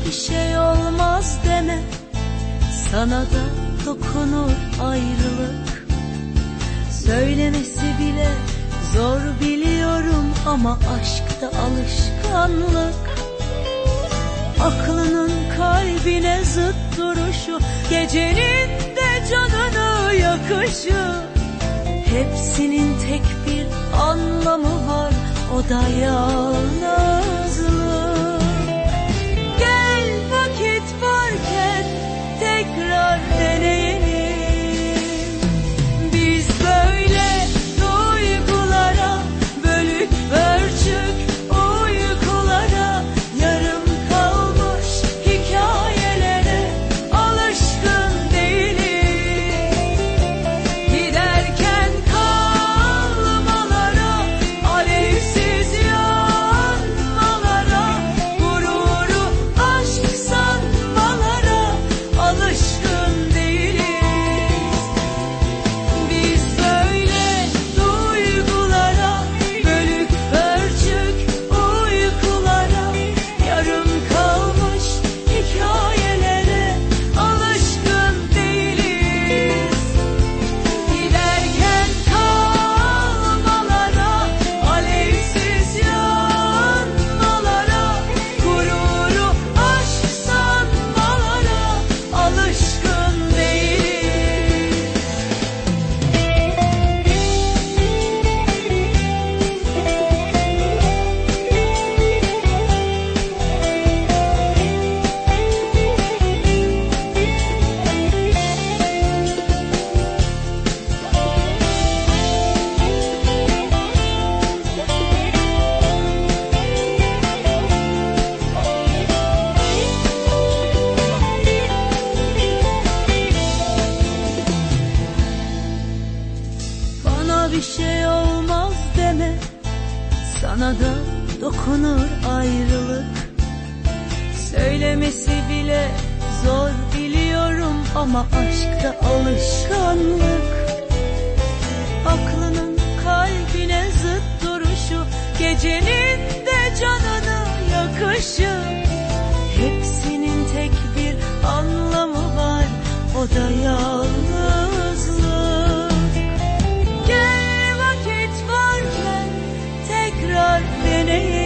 bir şey olmaz deme, sana da dokunur ayrılık. Söylemesi bile zor biliyorum ama aşkta alışkanlık. Aklının kalbine zıt duruşu, gecenin de canını yakışı, hepsinin tek bir anlamı var, o da yalnızlık. Gel vakit varken tekrar deneyelim. Biz böyle duygulara, bölük pörçük uykulara, yarım kalmış hikayelere alışkın değiliz. Giderken kalmalara, alevsiz yanmalara, gururu aşk sanmalara alışkın değiliz. Biz böyle duygulara, bölük pörçük uykulara, yarım kalmış hikayelere alışkın değiliz. Giderken kalmalara, alevsiz yanmalara, gururu aşk sanmalara alışkın değiliz. Bana bir şey olmaz deme, sana da dokunur ayrılık. Söylemesi bile zor biliyorum ama aşkta alışkanlık. Aklının kalbine zıt duruşu, gecenin de canını yakışı, hepsinin tek bir anlamı var, o da yalnızlık. Gel vakit varken tekrar deneyelim.